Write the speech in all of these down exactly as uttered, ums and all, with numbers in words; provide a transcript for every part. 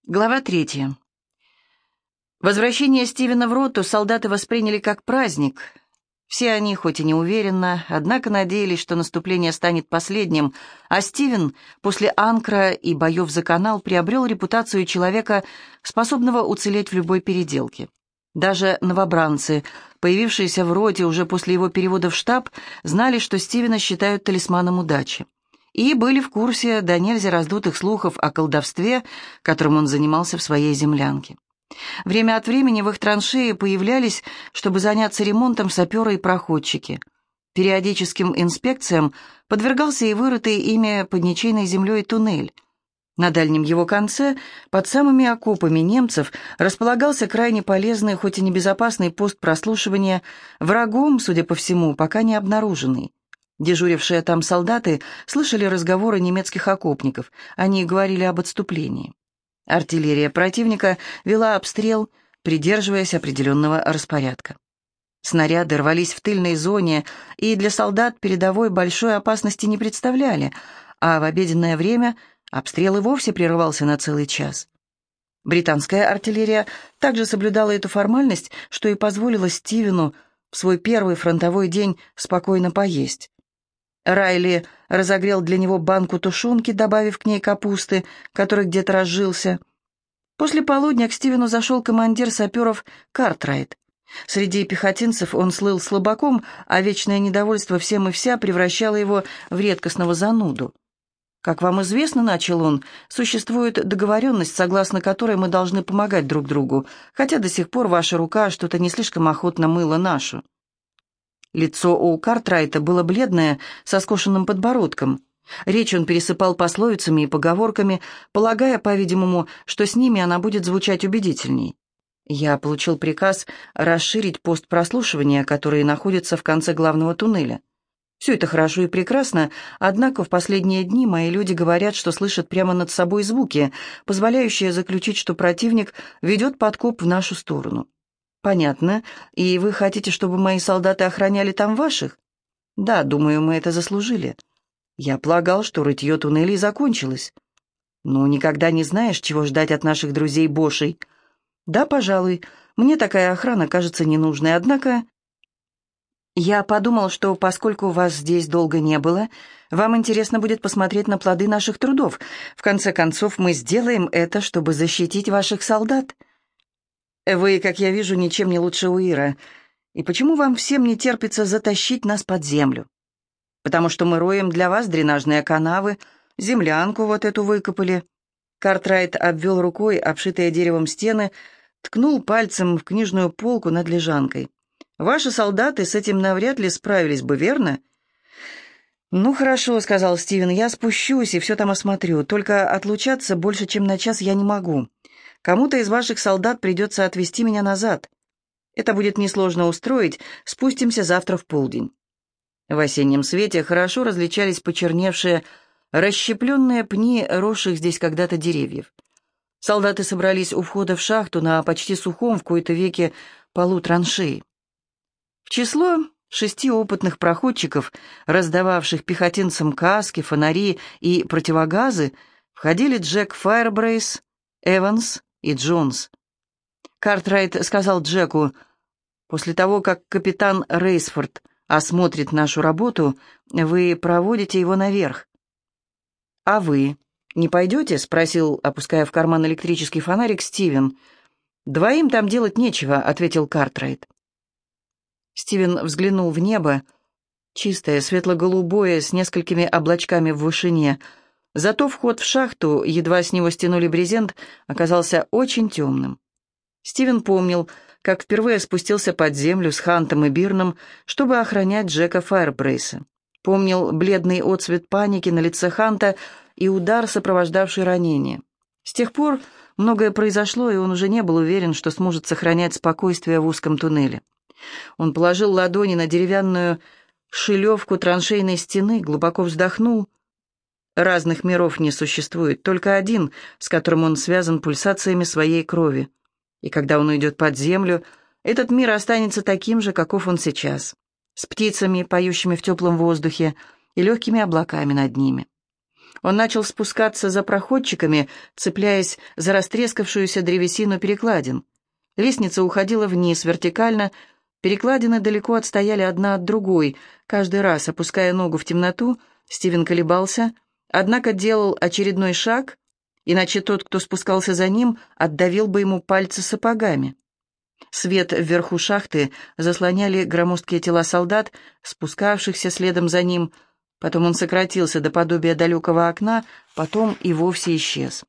Глава третья. Возвращение Стивена в роту солдаты восприняли как праздник. Все они, хоть и не уверенно, однако надеялись, что наступление станет последним, а Стивен после Анкра и боев за канал приобрел репутацию человека, способного уцелеть в любой переделке. Даже новобранцы, появившиеся в роте уже после его перевода в штаб, знали, что Стивена считают талисманом удачи. И были в курсе до нельзя раздутых слухов о колдовстве, которым он занимался в своей землянке. Время от времени в их траншеи появлялись, чтобы заняться ремонтом, саперы и проходчики. Периодическим инспекциям подвергался и вырытый ими под ничейной землей туннель. На дальнем его конце, под самыми окопами немцев, располагался крайне полезный, хоть и небезопасный пост прослушивания, врагом, судя по всему, пока не обнаруженный. Дежурившие там солдаты слышали разговоры немецких окопников, они говорили об отступлении. Артиллерия противника вела обстрел, придерживаясь определенного распорядка. Снаряды рвались в тыльной зоне и для солдат передовой большой опасности не представляли, а в обеденное время обстрел и вовсе прерывался на целый час. Британская артиллерия также соблюдала эту формальность, что и позволило Стивену в свой первый фронтовой день спокойно поесть. Райли разогрел для него банку тушенки, добавив к ней капусты, который где-то разжился. После полудня к Стивену зашел командир саперов Картрайт. Среди пехотинцев он слыл слабаком, а вечное недовольство всем и вся превращало его в редкостного зануду. «Как вам известно, — начал он, — существует договоренность, согласно которой мы должны помогать друг другу, хотя до сих пор ваша рука что-то не слишком охотно мыла нашу». Лицо у Картрайта было бледное, со скошенным подбородком. Речь он пересыпал пословицами и поговорками, полагая, по-видимому, что с ними она будет звучать убедительней. Я получил приказ расширить пост прослушивания, который находится в конце главного туннеля. Все это хорошо и прекрасно, однако в последние дни мои люди говорят, что слышат прямо над собой звуки, позволяющие заключить, что противник ведет подкоп в нашу сторону. «Понятно. И вы хотите, чтобы мои солдаты охраняли там ваших?» «Да, думаю, мы это заслужили. Я полагал, что рытье туннелей закончилось». «Ну, никогда не знаешь, чего ждать от наших друзей-бошей». «Да, пожалуй. Мне такая охрана кажется ненужной, однако...» «Я подумал, что, поскольку вас здесь долго не было, вам интересно будет посмотреть на плоды наших трудов. В конце концов, мы сделаем это, чтобы защитить ваших солдат». «Вы, как я вижу, ничем не лучше Уира. И почему вам всем не терпится затащить нас под землю? Потому что мы роем для вас дренажные канавы, землянку вот эту выкопали». Картрайт обвел рукой обшитые деревом стены, ткнул пальцем в книжную полку над лежанкой. «Ваши солдаты с этим навряд ли справились бы, верно?» «Ну, хорошо», — сказал Стивен, — «я спущусь и все там осмотрю. Только отлучаться больше, чем на час я не могу. Кому-то из ваших солдат придется отвезти меня назад. Это будет несложно устроить, спустимся завтра в полдень». В осеннем свете хорошо различались почерневшие, расщепленные пни росших здесь когда-то деревьев. Солдаты собрались у входа в шахту на почти сухом в кои-то веки полу траншеи. В число шести опытных проходчиков, раздававших пехотинцам каски, фонари и противогазы, входили Джек Файрбрейс, Эванс и Джонс. Картрайт сказал Джеку: «После того, как капитан Рейсфорд осмотрит нашу работу, вы проводите его наверх». «А вы не пойдете?» — спросил, опуская в карман электрический фонарик, Стивен. «Двоим там делать нечего», — ответил Картрайт. Стивен взглянул в небо, чистое, светло-голубое, с несколькими облачками в вышине. Зато вход в шахту, едва с него стянули брезент, оказался очень темным. Стивен помнил, как впервые спустился под землю с Хантом и Бирном, чтобы охранять Джека Файрбрейса. Помнил бледный отцвет паники на лице Ханта и удар, сопровождавший ранение. С тех пор многое произошло, и он уже не был уверен, что сможет сохранять спокойствие в узком туннеле. Он положил ладони на деревянную шилевку траншейной стены, глубоко вздохнул. Разных миров не существует, только один, с которым он связан пульсациями своей крови. И когда он уйдет под землю, этот мир останется таким же, каков он сейчас, с птицами, поющими в теплом воздухе, и легкими облаками над ними. Он начал спускаться за проходчиками, цепляясь за растрескавшуюся древесину перекладин. Лестница уходила вниз, вертикально. Перекладины далеко отстояли одна от другой. Каждый раз, опуская ногу в темноту, Стивен колебался, однако делал очередной шаг, иначе тот, кто спускался за ним, отдавил бы ему пальцы сапогами. Свет вверху шахты заслоняли громоздкие тела солдат, спускавшихся следом за ним. Потом он сократился до подобия далекого окна, потом и вовсе исчез.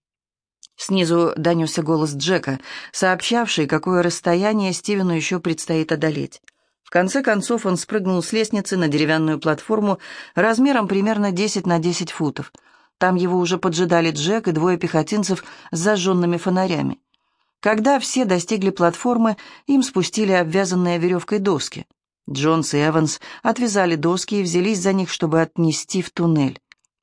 Снизу донесся голос Джека, сообщавший, какое расстояние Стивену еще предстоит одолеть. В конце концов он спрыгнул с лестницы на деревянную платформу размером примерно десять на десять футов. Там его уже поджидали Джек и двое пехотинцев с зажженными фонарями. Когда все достигли платформы, им спустили обвязанные веревкой доски. Джонс и Эванс отвязали доски и взялись за них, чтобы отнести в туннель.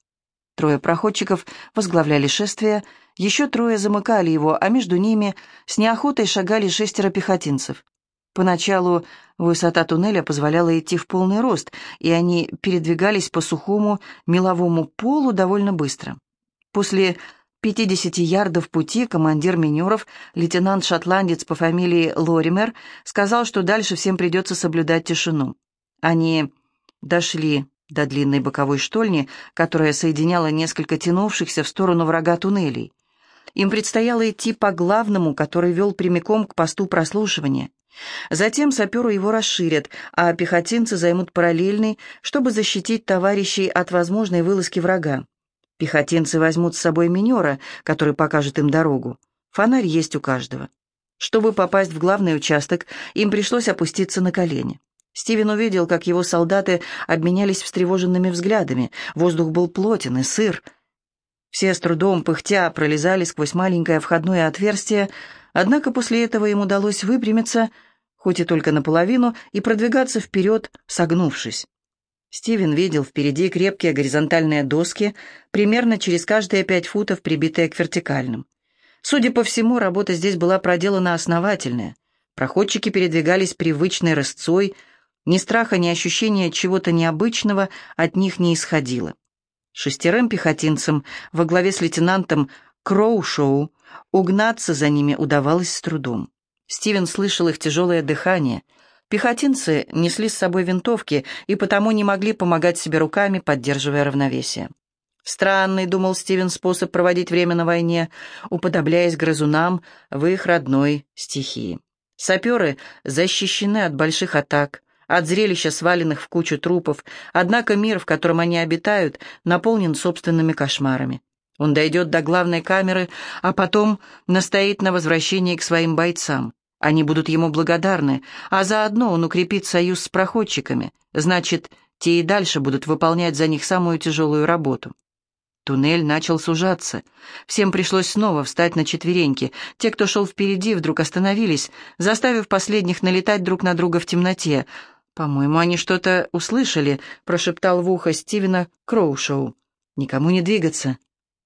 Трое проходчиков возглавляли шествие, еще трое замыкали его, а между ними с неохотой шагали шестеро пехотинцев. Поначалу высота туннеля позволяла идти в полный рост, и они передвигались по сухому меловому полу довольно быстро. После пятидесяти ярдов пути командир минеров, лейтенант-шотландец по фамилии Лоример, сказал, что дальше всем придется соблюдать тишину. Они дошли до длинной боковой штольни, которая соединяла несколько тянувшихся в сторону врага туннелей. Им предстояло идти по главному, который вел прямиком к посту прослушивания. Затем саперы его расширят, а пехотинцы займут параллельный, чтобы защитить товарищей от возможной вылазки врага. Пехотинцы возьмут с собой минера, который покажет им дорогу. Фонарь есть у каждого. Чтобы попасть в главный участок, им пришлось опуститься на колени. Стивен увидел, как его солдаты обменялись встревоженными взглядами. Воздух был плотен и сыр. Все с трудом, пыхтя, пролезали сквозь маленькое входное отверстие, однако после этого им удалось выпрямиться, хоть и только наполовину, и продвигаться вперед, согнувшись. Стивен видел впереди крепкие горизонтальные доски, примерно через каждые пять футов прибитые к вертикальным. Судя по всему, работа здесь была проделана основательная. Проходчики передвигались привычной рысцой, ни страха, ни ощущения чего-то необычного от них не исходило. Шестерым пехотинцам во главе с лейтенантом Кроушоу угнаться за ними удавалось с трудом. Стивен слышал их тяжелое дыхание. Пехотинцы несли с собой винтовки и потому не могли помогать себе руками, поддерживая равновесие. Странный, думал Стивен, способ проводить время на войне, уподобляясь грызунам в их родной стихии. Саперы защищены от больших атак, от зрелища сваленных в кучу трупов, однако мир, в котором они обитают, наполнен собственными кошмарами. Он дойдет до главной камеры, а потом настоит на возвращении к своим бойцам. Они будут ему благодарны, а заодно он укрепит союз с проходчиками. Значит, те и дальше будут выполнять за них самую тяжелую работу. Туннель начал сужаться. Всем пришлось снова встать на четвереньки. Те, кто шел впереди, вдруг остановились, заставив последних налетать друг на друга в темноте. «По-моему, они что-то услышали», — прошептал в ухо Стивена Кроушоу. «Никому не двигаться».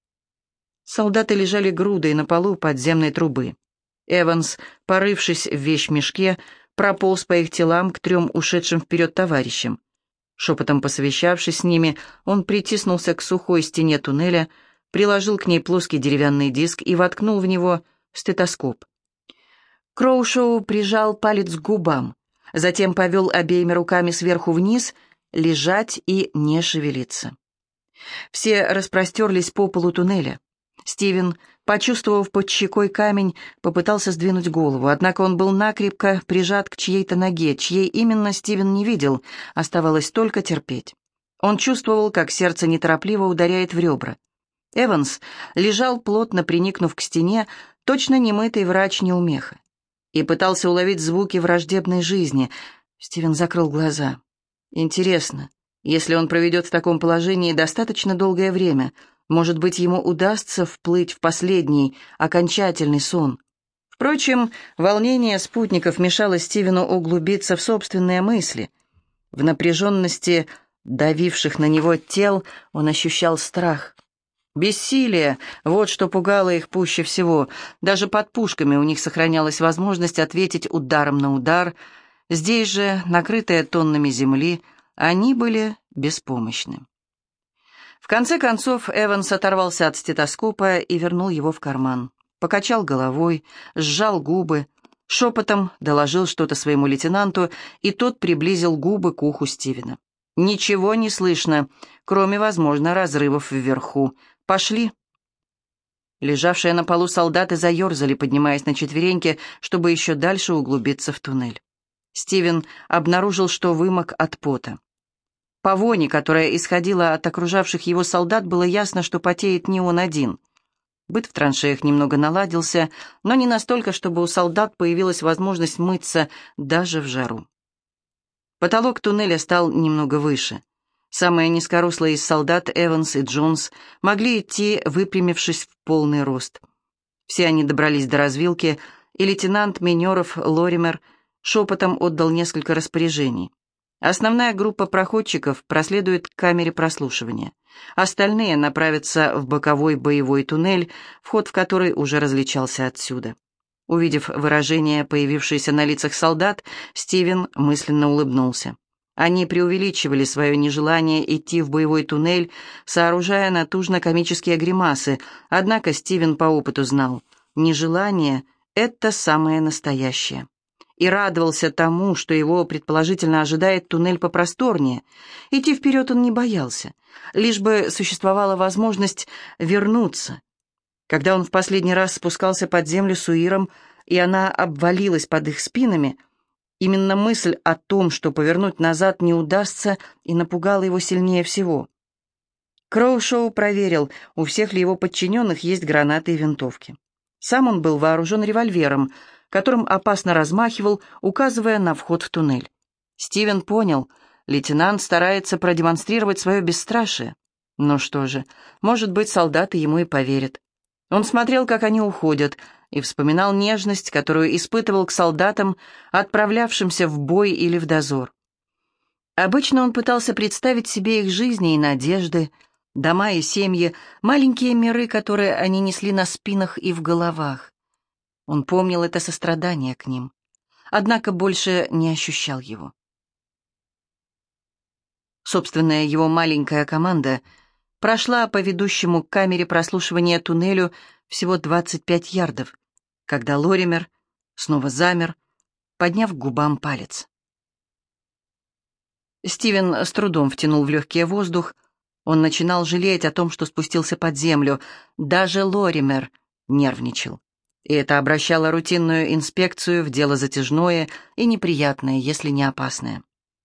Солдаты лежали грудой на полу подземной трубы. Эванс, порывшись в вещмешке, прополз по их телам к трем ушедшим вперед товарищам. Шепотом посовещавшись с ними, он притиснулся к сухой стене туннеля, приложил к ней плоский деревянный диск и воткнул в него стетоскоп. Кроушоу прижал палец к губам, затем повел обеими руками сверху вниз, лежать и не шевелиться. Все распростерлись по полу туннеля. Стивен, почувствовав под щекой камень, попытался сдвинуть голову, однако он был накрепко прижат к чьей-то ноге, чьей именно Стивен не видел, оставалось только терпеть. Он чувствовал, как сердце неторопливо ударяет в ребра. Эванс лежал, плотно приникнув к стене, точно немытый врач-неумеха, и пытался уловить звуки враждебной жизни. Стивен закрыл глаза. Интересно, если он проведет в таком положении достаточно долгое время, может быть, ему удастся вплыть в последний, окончательный сон. Впрочем, волнение спутников мешало Стивену углубиться в собственные мысли. В напряженности давивших на него тел он ощущал страх. Бессилие — вот что пугало их пуще всего. Даже под пушками у них сохранялась возможность ответить ударом на удар. Здесь же, накрытые тоннами земли, они были беспомощны. В конце концов Эванс оторвался от стетоскопа и вернул его в карман. Покачал головой, сжал губы, шепотом доложил что-то своему лейтенанту, и тот приблизил губы к уху Стивена. «Ничего не слышно, кроме, возможно, разрывов вверху. Пошли!» Лежавшие на полу солдаты заерзали, поднимаясь на четвереньки, чтобы еще дальше углубиться в туннель. Стивен обнаружил, что вымок от пота. По воне, которая исходила от окружавших его солдат, было ясно, что потеет не он один. Быт в траншеях немного наладился, но не настолько, чтобы у солдат появилась возможность мыться даже в жару. Потолок туннеля стал немного выше. Самые низкорослые из солдат, Эванс и Джонс, могли идти, выпрямившись в полный рост. Все они добрались до развилки, и лейтенант Минеров Лоример шепотом отдал несколько распоряжений. Основная группа проходчиков проследует к камере прослушивания. Остальные направятся в боковой боевой туннель, вход в который уже различался отсюда. Увидев выражение, появившееся на лицах солдат, Стивен мысленно улыбнулся. Они преувеличивали свое нежелание идти в боевой туннель, сооружая натужно-комические гримасы, однако Стивен по опыту знал, нежелание — это самое настоящее. И радовался тому, что его предположительно ожидает туннель попросторнее. Идти вперед он не боялся, лишь бы существовала возможность вернуться. Когда он в последний раз спускался под землю с Уиром, и она обвалилась под их спинами, именно мысль о том, что повернуть назад не удастся, и напугала его сильнее всего. Кроушоу проверил, у всех ли его подчиненных есть гранаты и винтовки. Сам он был вооружен револьвером, которым опасно размахивал, указывая на вход в туннель. Стивен понял, лейтенант старается продемонстрировать свое бесстрашие. Ну что же, может быть, солдаты ему и поверят. Он смотрел, как они уходят, и вспоминал нежность, которую испытывал к солдатам, отправлявшимся в бой или в дозор. Обычно он пытался представить себе их жизни и надежды, дома и семьи, маленькие миры, которые они несли на спинах и в головах. Он помнил это сострадание к ним, однако больше не ощущал его. Собственная его маленькая команда прошла по ведущему к камере прослушивания туннелю всего двадцать пять ярдов, когда Лоример снова замер, подняв к губам палец. Стивен с трудом втянул в легкий воздух. Он начинал жалеть о том, что спустился под землю. Даже Лоример нервничал. И это обращало рутинную инспекцию в дело затяжное и неприятное, если не опасное.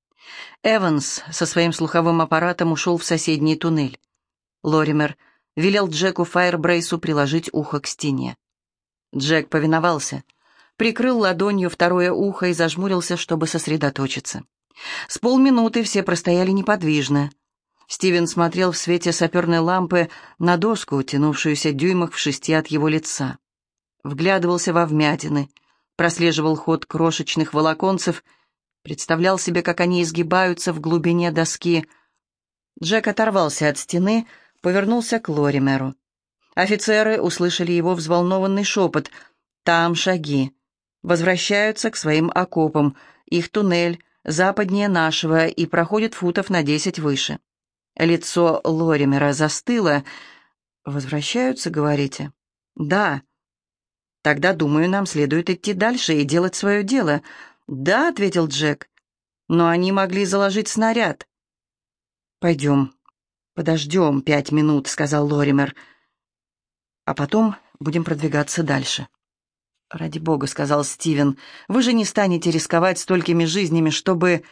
Эванс со своим слуховым аппаратом ушел в соседний туннель. Лоример велел Джеку Файрбрейсу приложить ухо к стене. Джек повиновался, прикрыл ладонью второе ухо и зажмурился, чтобы сосредоточиться. С полминуты все простояли неподвижно. Стивен смотрел в свете саперной лампы на доску, тянувшуюся дюймах в шести от его лица. Вглядывался во вмятины, прослеживал ход крошечных волоконцев, представлял себе, как они изгибаются в глубине доски. Джек оторвался от стены, повернулся к Лоримеру. Офицеры услышали его взволнованный шепот. «Там шаги. Возвращаются к своим окопам. Их туннель западнее нашего и проходит футов на десять выше». Лицо Лоримера застыло. «Возвращаются, говорите?» «Да». «Тогда, думаю, нам следует идти дальше и делать свое дело». «Да», — ответил Джек. «Но они могли заложить снаряд». «Пойдем, подождем пять минут», — сказал Лоример. «А потом будем продвигаться дальше». «Ради бога», — сказал Стивен, — «вы же не станете рисковать столькими жизнями, чтобы...»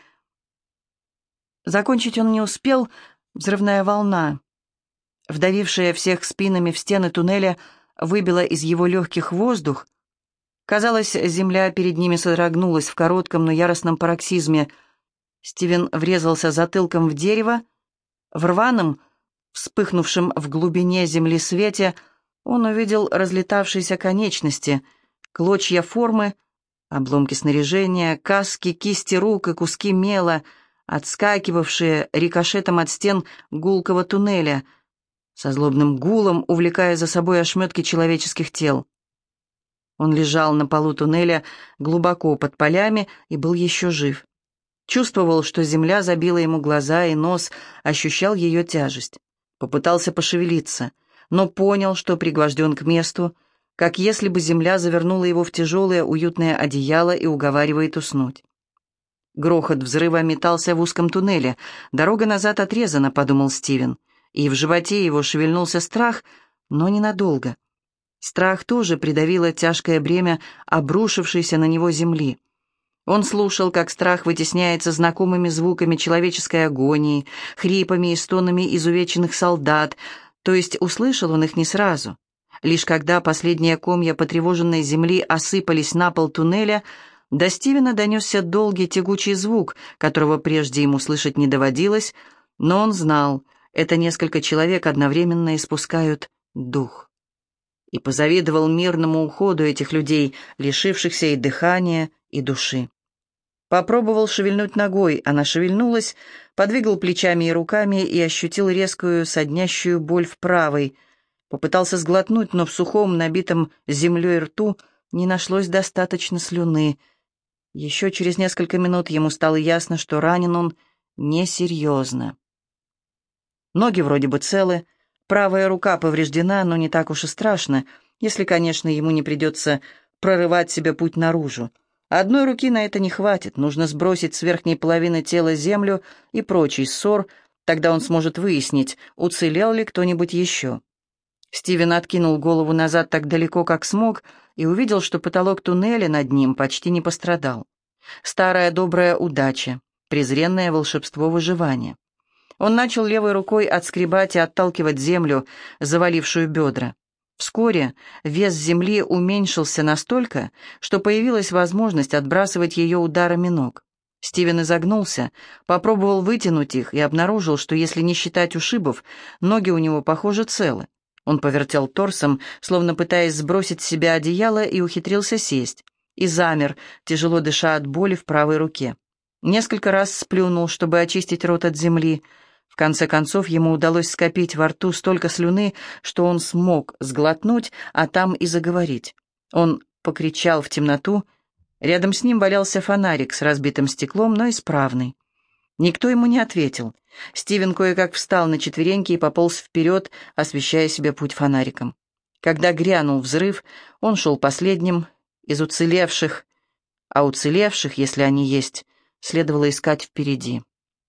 Закончить он не успел. Взрывная волна, вдавившая всех спинами в стены туннеля, выбила из его легких воздух. Казалось, земля перед ними содрогнулась в коротком, но яростном пароксизме. Стивен врезался затылком в дерево. В рваном, вспыхнувшем в глубине земли свете, он увидел разлетавшиеся конечности, клочья формы, обломки снаряжения, каски, кисти рук и куски мела, отскакивавшие рикошетом от стен гулкого туннеля, со злобным гулом увлекая за собой ошметки человеческих тел. Он лежал на полу туннеля глубоко под полями и был еще жив. Чувствовал, что земля забила ему глаза и нос, ощущал ее тяжесть. Попытался пошевелиться, но понял, что пригвожден к месту, как если бы земля завернула его в тяжелое уютное одеяло и уговаривает уснуть. Грохот взрыва метался в узком туннеле. «Дорога назад отрезана», — подумал Стивен. И в животе его шевельнулся страх, но ненадолго. Страх тоже придавило тяжкое бремя обрушившейся на него земли. Он слушал, как страх вытесняется знакомыми звуками человеческой агонии, хрипами и стонами изувеченных солдат, то есть услышал он их не сразу. Лишь когда последние комья потревоженной земли осыпались на пол туннеля, до Стивена донесся долгий тягучий звук, которого прежде ему слышать не доводилось, но он знал, это несколько человек одновременно испускают дух. И позавидовал мирному уходу этих людей, лишившихся и дыхания, и души. Попробовал шевельнуть ногой, она шевельнулась, подвигал плечами и руками и ощутил резкую соднящую боль в правой. Попытался сглотнуть, но в сухом, набитом землей рту не нашлось достаточно слюны. Еще через несколько минут ему стало ясно, что ранен он несерьезно. Ноги вроде бы целы, правая рука повреждена, но не так уж и страшно, если, конечно, ему не придется прорывать себе путь наружу. Одной руки на это не хватит, нужно сбросить с верхней половины тела землю и прочий ссор, тогда он сможет выяснить, уцелел ли кто-нибудь еще. Стивен откинул голову назад так далеко, как смог, и увидел, что потолок туннеля над ним почти не пострадал. Старая добрая удача, презренное волшебство выживания. Он начал левой рукой отскребать и отталкивать землю, завалившую бедра. Вскоре вес земли уменьшился настолько, что появилась возможность отбрасывать ее ударами ног. Стивен изогнулся, попробовал вытянуть их и обнаружил, что если не считать ушибов, ноги у него, похоже, целы. Он повертел торсом, словно пытаясь сбросить с себя одеяло, и ухитрился сесть. И замер, тяжело дыша от боли в правой руке. Несколько раз сплюнул, чтобы очистить рот от земли. В конце концов, ему удалось скопить во рту столько слюны, что он смог сглотнуть, а там и заговорить. Он покричал в темноту. Рядом с ним валялся фонарик с разбитым стеклом, но исправный. Никто ему не ответил. Стивен кое-как встал на четвереньки и пополз вперед, освещая себе путь фонариком. Когда грянул взрыв, он шел последним из уцелевших, а уцелевших, если они есть, следовало искать впереди.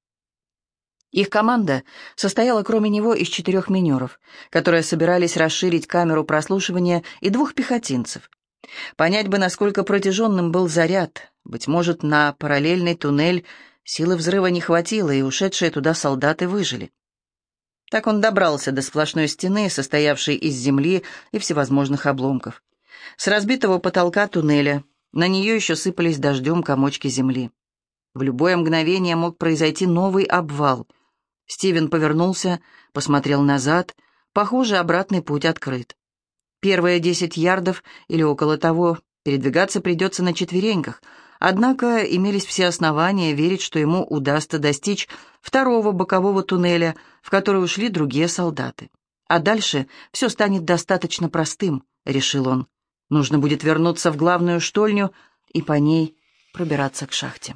Их команда состояла, кроме него, из четырех минеров, которые собирались расширить камеру прослушивания, и двух пехотинцев. Понять бы, насколько протяженным был заряд. Быть может, на параллельный туннель силы взрыва не хватило, и ушедшие туда солдаты выжили. Так он добрался до сплошной стены, состоявшей из земли и всевозможных обломков. С разбитого потолка туннеля на нее еще сыпались дождем комочки земли. В любое мгновение мог произойти новый обвал. Стивен повернулся, посмотрел назад. Похоже, обратный путь открыт. Первые десять ярдов или около того передвигаться придется на четвереньках, однако имелись все основания верить, что ему удастся достичь второго бокового туннеля, в который ушли другие солдаты. А дальше все станет достаточно простым, решил он. Нужно будет вернуться в главную штольню и по ней пробираться к шахте.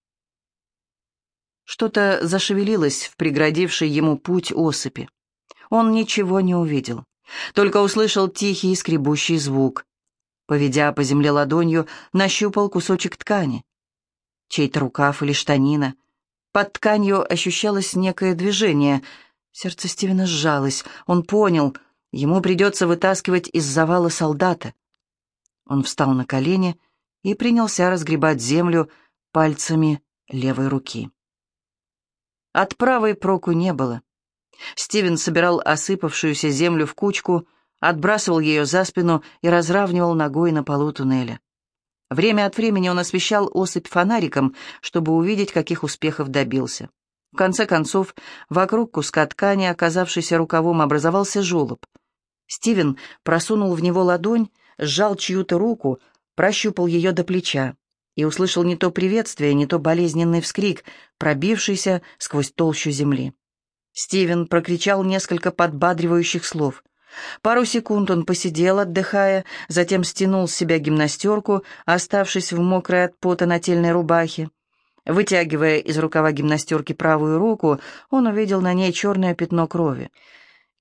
Что-то зашевелилось в преградившей ему путь осыпи. Он ничего не увидел, только услышал тихий скребущий звук. Поведя по земле ладонью, нащупал кусочек ткани. Чей-то рукав или штанина. Под тканью ощущалось некое движение. Сердце Стивена сжалось. Он понял, ему придется вытаскивать из завала солдата. Он встал на колени и принялся разгребать землю пальцами левой руки. От правой проку не было. Стивен собирал осыпавшуюся землю в кучку, отбрасывал ее за спину и разравнивал ногой на полу туннеля. Время от времени он освещал осыпь фонариком, чтобы увидеть, каких успехов добился. В конце концов, вокруг куска ткани, оказавшейся рукавом, образовался желоб. Стивен просунул в него ладонь, сжал чью-то руку, прощупал ее до плеча и услышал не то приветствие, не то болезненный вскрик, пробившийся сквозь толщу земли. Стивен прокричал несколько подбадривающих слов. Пару секунд он посидел, отдыхая, затем стянул с себя гимнастерку, оставшись в мокрой от пота нательной рубахе. Вытягивая из рукава гимнастерки правую руку, он увидел на ней черное пятно крови.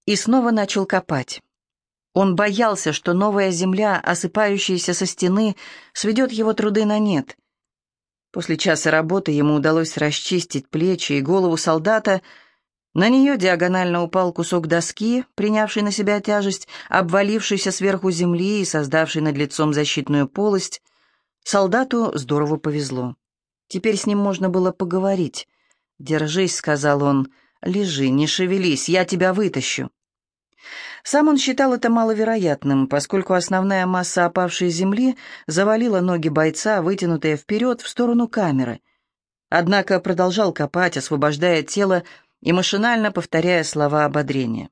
и снова начал копать. Он боялся, что новая земля, осыпающаяся со стены, сведет его труды на нет. После часа работы ему удалось расчистить плечи и голову солдата. На нее диагонально упал кусок доски, принявший на себя тяжесть, обвалившийся сверху земли и создавший над лицом защитную полость. Солдату здорово повезло. Теперь с ним можно было поговорить. «Держись», — сказал он, — «лежи, не шевелись, я тебя вытащу». Сам он считал это маловероятным, поскольку основная масса опавшей земли завалила ноги бойца, вытянутые вперед в сторону камеры. Однако продолжал копать, освобождая тело и машинально повторяя слова ободрения.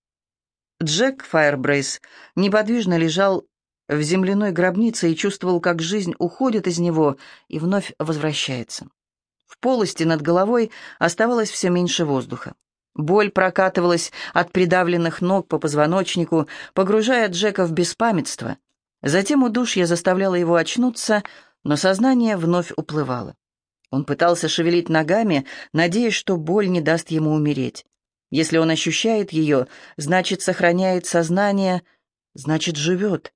Джек Файрбрейс неподвижно лежал в земляной гробнице и чувствовал, как жизнь уходит из него и вновь возвращается. В полости над головой оставалось все меньше воздуха. Боль прокатывалась от придавленных ног по позвоночнику, погружая Джека в беспамятство. Затем удушье заставляло его очнуться, но сознание вновь уплывало. Он пытался шевелить ногами, надеясь, что боль не даст ему умереть. Если он ощущает ее, значит, сохраняет сознание, значит, живет.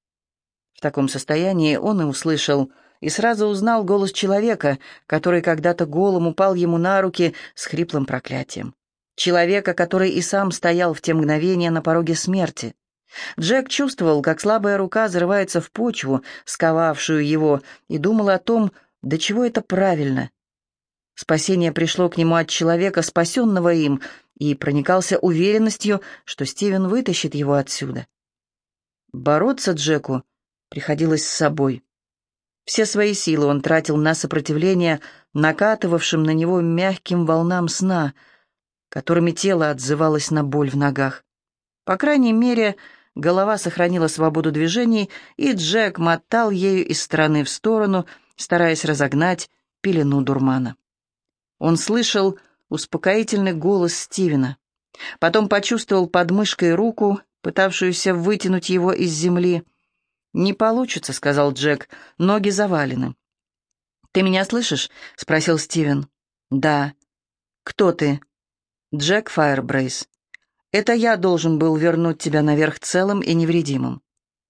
В таком состоянии он и услышал, и сразу узнал голос человека, который когда-то голым упал ему на руки с хриплым проклятием. Человека, который и сам стоял в те мгновения на пороге смерти. Джек чувствовал, как слабая рука зарывается в почву, сковавшую его, и думал о том, до чего это правильно. Спасение пришло к нему от человека, спасенного им, и проникался уверенностью, что Стивен вытащит его отсюда. Бороться Джеку приходилось с собой. Все свои силы он тратил на сопротивление накатывавшим на него мягким волнам сна, которыми тело отзывалось на боль в ногах. По крайней мере, голова сохранила свободу движений, и Джек мотал ею из стороны в сторону, стараясь разогнать пелену дурмана. Он слышал успокоительный голос Стивена. Потом почувствовал под мышкой руку, пытавшуюся вытянуть его из земли. «Не получится», — сказал Джек, — «ноги завалены». «Ты меня слышишь?» — спросил Стивен. «Да». «Кто ты?» «Джек Файрбрейс. Это я должен был вернуть тебя наверх целым и невредимым».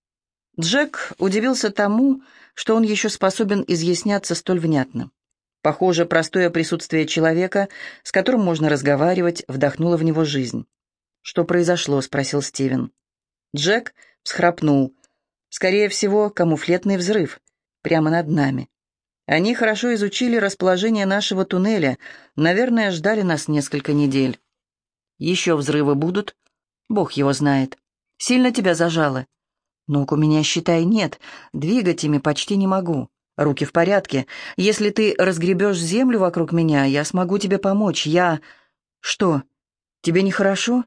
Джек удивился тому, что он еще способен изъясняться столь внятно. Похоже, простое присутствие человека, с которым можно разговаривать, вдохнуло в него жизнь. «Что произошло?» — спросил Стивен. Джек всхрапнул. «Скорее всего, камуфлетный взрыв. Прямо над нами. Они хорошо изучили расположение нашего туннеля. Наверное, ждали нас несколько недель. Еще взрывы будут? Бог его знает. Сильно тебя зажало? Ног у меня, считай, нет. Двигать ими почти не могу. Руки в порядке. Если ты разгребешь землю вокруг меня, я смогу тебе помочь. Я... Что, тебе нехорошо?»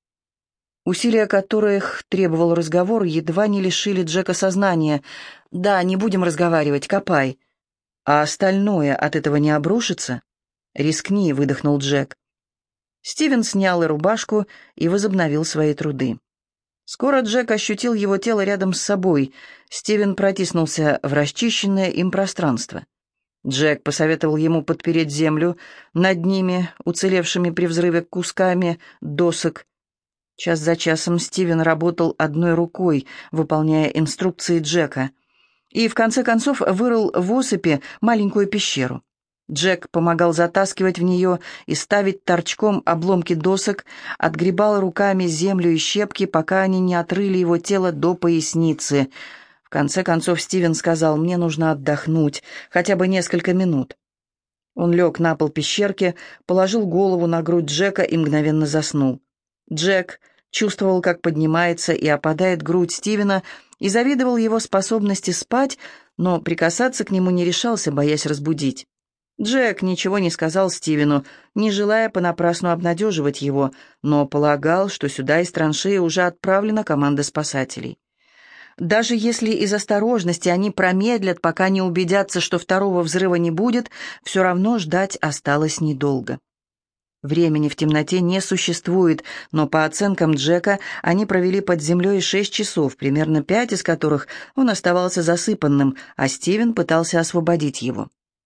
Усилия которых требовал разговор, едва не лишили Джека сознания. «Да, не будем разговаривать, копай». «А остальное от этого не обрушится?» «Рискни», — выдохнул Джек. Стивен снял и рубашку и возобновил свои труды. Скоро Джек ощутил его тело рядом с собой. Стивен протиснулся в расчищенное им пространство. Джек посоветовал ему подпереть землю над ними, уцелевшими при взрыве кусками досок. Час за часом Стивен работал одной рукой, выполняя инструкции Джека, и в конце концов вырыл в осыпи маленькую пещеру. Джек помогал затаскивать в нее и ставить торчком обломки досок, отгребал руками землю и щепки, пока они не отрыли его тело до поясницы. В конце концов Стивен сказал: «Мне нужно отдохнуть, хотя бы несколько минут». Он лег на пол пещерки, положил голову на грудь Джека и мгновенно заснул. Джек чувствовал, как поднимается и опадает грудь Стивена, и завидовал его способности спать, но прикасаться к нему не решался, боясь разбудить. Джек ничего не сказал Стивену, не желая понапрасну обнадеживать его, но полагал, что сюда из траншеи уже отправлена команда спасателей. Даже если из осторожности они промедлят, пока не убедятся, что второго взрыва не будет, все равно ждать осталось недолго. Времени в темноте не существует, но по оценкам Джека они провели под землей шесть часов, примерно пять из которых он оставался засыпанным, а Стивен пытался освободить его.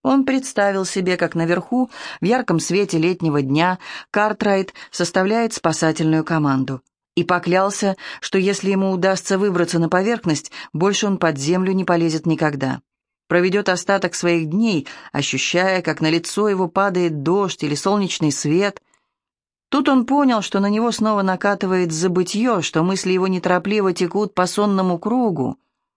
Он представил себе, как наверху, в ярком свете летнего дня, Картрайт составляет спасательную команду. И поклялся, что если ему удастся выбраться на поверхность, больше он под землю не полезет никогда. Проведет остаток своих дней, ощущая, как на лицо его падает дождь или солнечный свет. Тут он понял, что на него снова накатывает забытье, что мысли его неторопливо текут по сонному кругу.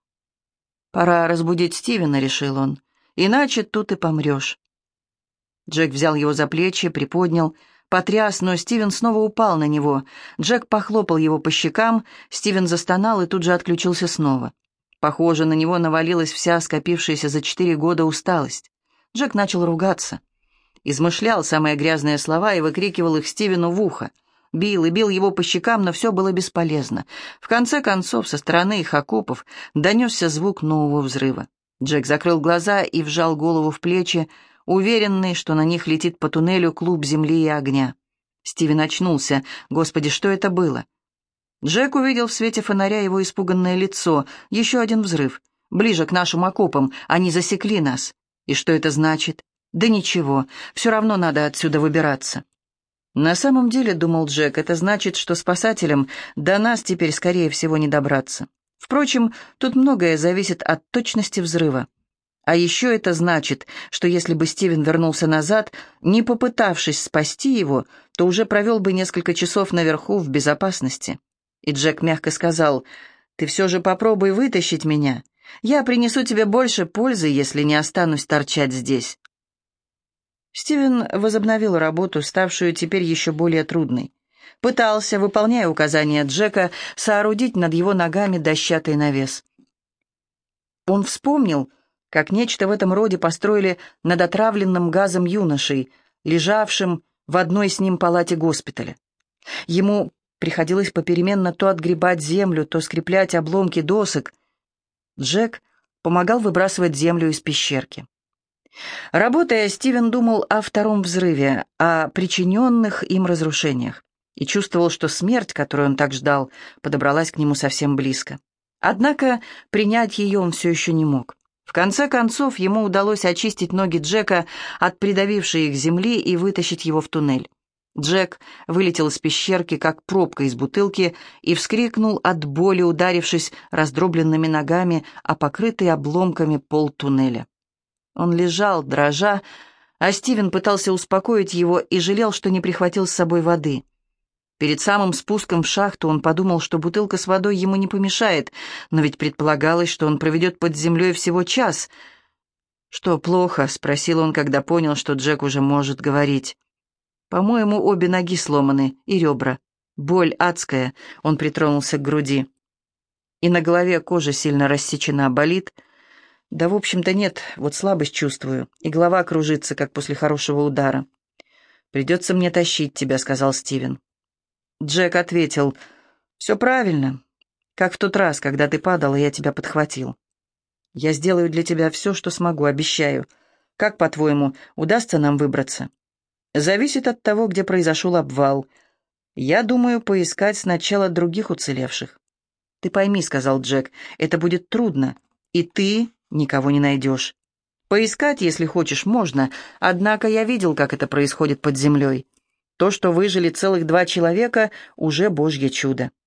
«Пора разбудить Стивена», — решил он. «Иначе тут и помрешь». Джек взял его за плечи, приподнял, потряс, но Стивен снова упал на него. Джек похлопал его по щекам, Стивен застонал и тут же отключился снова. Похоже, на него навалилась вся скопившаяся за четыре года усталость. Джек начал ругаться. Измышлял самые грязные слова и выкрикивал их Стивену в ухо. Бил и бил его по щекам, но все было бесполезно. В конце концов, со стороны их окопов донесся звук нового взрыва. Джек закрыл глаза и вжал голову в плечи, уверенный, что на них летит по туннелю клуб земли и огня. Стивен очнулся. Господи, что это было? Джек увидел в свете фонаря его испуганное лицо. Еще один взрыв. Ближе к нашим окопам. Они засекли нас. И что это значит? Да ничего. Все равно надо отсюда выбираться. На самом деле, думал Джек, это значит, что спасателям до нас теперь, скорее всего, не добраться. Впрочем, тут многое зависит от точности взрыва. А еще это значит, что если бы Стивен вернулся назад, не попытавшись спасти его, то уже провел бы несколько часов наверху в безопасности. И Джек мягко сказал: «Ты все же попробуй вытащить меня. Я принесу тебе больше пользы, если не останусь торчать здесь». Стивен возобновил работу, ставшую теперь еще более трудной. Пытался, выполняя указания Джека, соорудить над его ногами дощатый навес. Он вспомнил, как нечто в этом роде построили над отравленным газом юношей, лежавшим в одной с ним палате госпиталя. Ему приходилось попеременно то отгребать землю, то скреплять обломки досок. Джек помогал выбрасывать землю из пещерки. Работая, Стивен думал о втором взрыве, о причиненных им разрушениях, и чувствовал, что смерть, которую он так ждал, подобралась к нему совсем близко. Однако принять ее он все еще не мог. В конце концов, ему удалось очистить ноги Джека от придавившей их земли и вытащить его в туннель. Джек вылетел из пещерки, как пробка из бутылки, и вскрикнул от боли, ударившись раздробленными ногами о покрытый обломками пол туннеля. Он лежал, дрожа, а Стивен пытался успокоить его и жалел, что не прихватил с собой воды. Перед самым спуском в шахту он подумал, что бутылка с водой ему не помешает, но ведь предполагалось, что он проведет под землей всего час. «Что, плохо?» — спросил он, когда понял, что Джек уже может говорить. «По-моему, обе ноги сломаны и ребра. Боль адская», — он притронулся к груди. «И на голове кожа сильно рассечена, болит?» «Да, в общем-то, нет, вот слабость чувствую, и голова кружится, как после хорошего удара». «Придется мне тащить тебя», — сказал Стивен. Джек ответил: «Все правильно, как в тот раз, когда ты падал, и я тебя подхватил. Я сделаю для тебя все, что смогу, обещаю. Как, по-твоему, удастся нам выбраться?» «Зависит от того, где произошел обвал. Я думаю, поискать сначала других уцелевших». «Ты пойми», — сказал Джек, — «это будет трудно, и ты никого не найдешь. Поискать, если хочешь, можно, однако я видел, как это происходит под землей. То, что выжили целых два человека, уже божье чудо.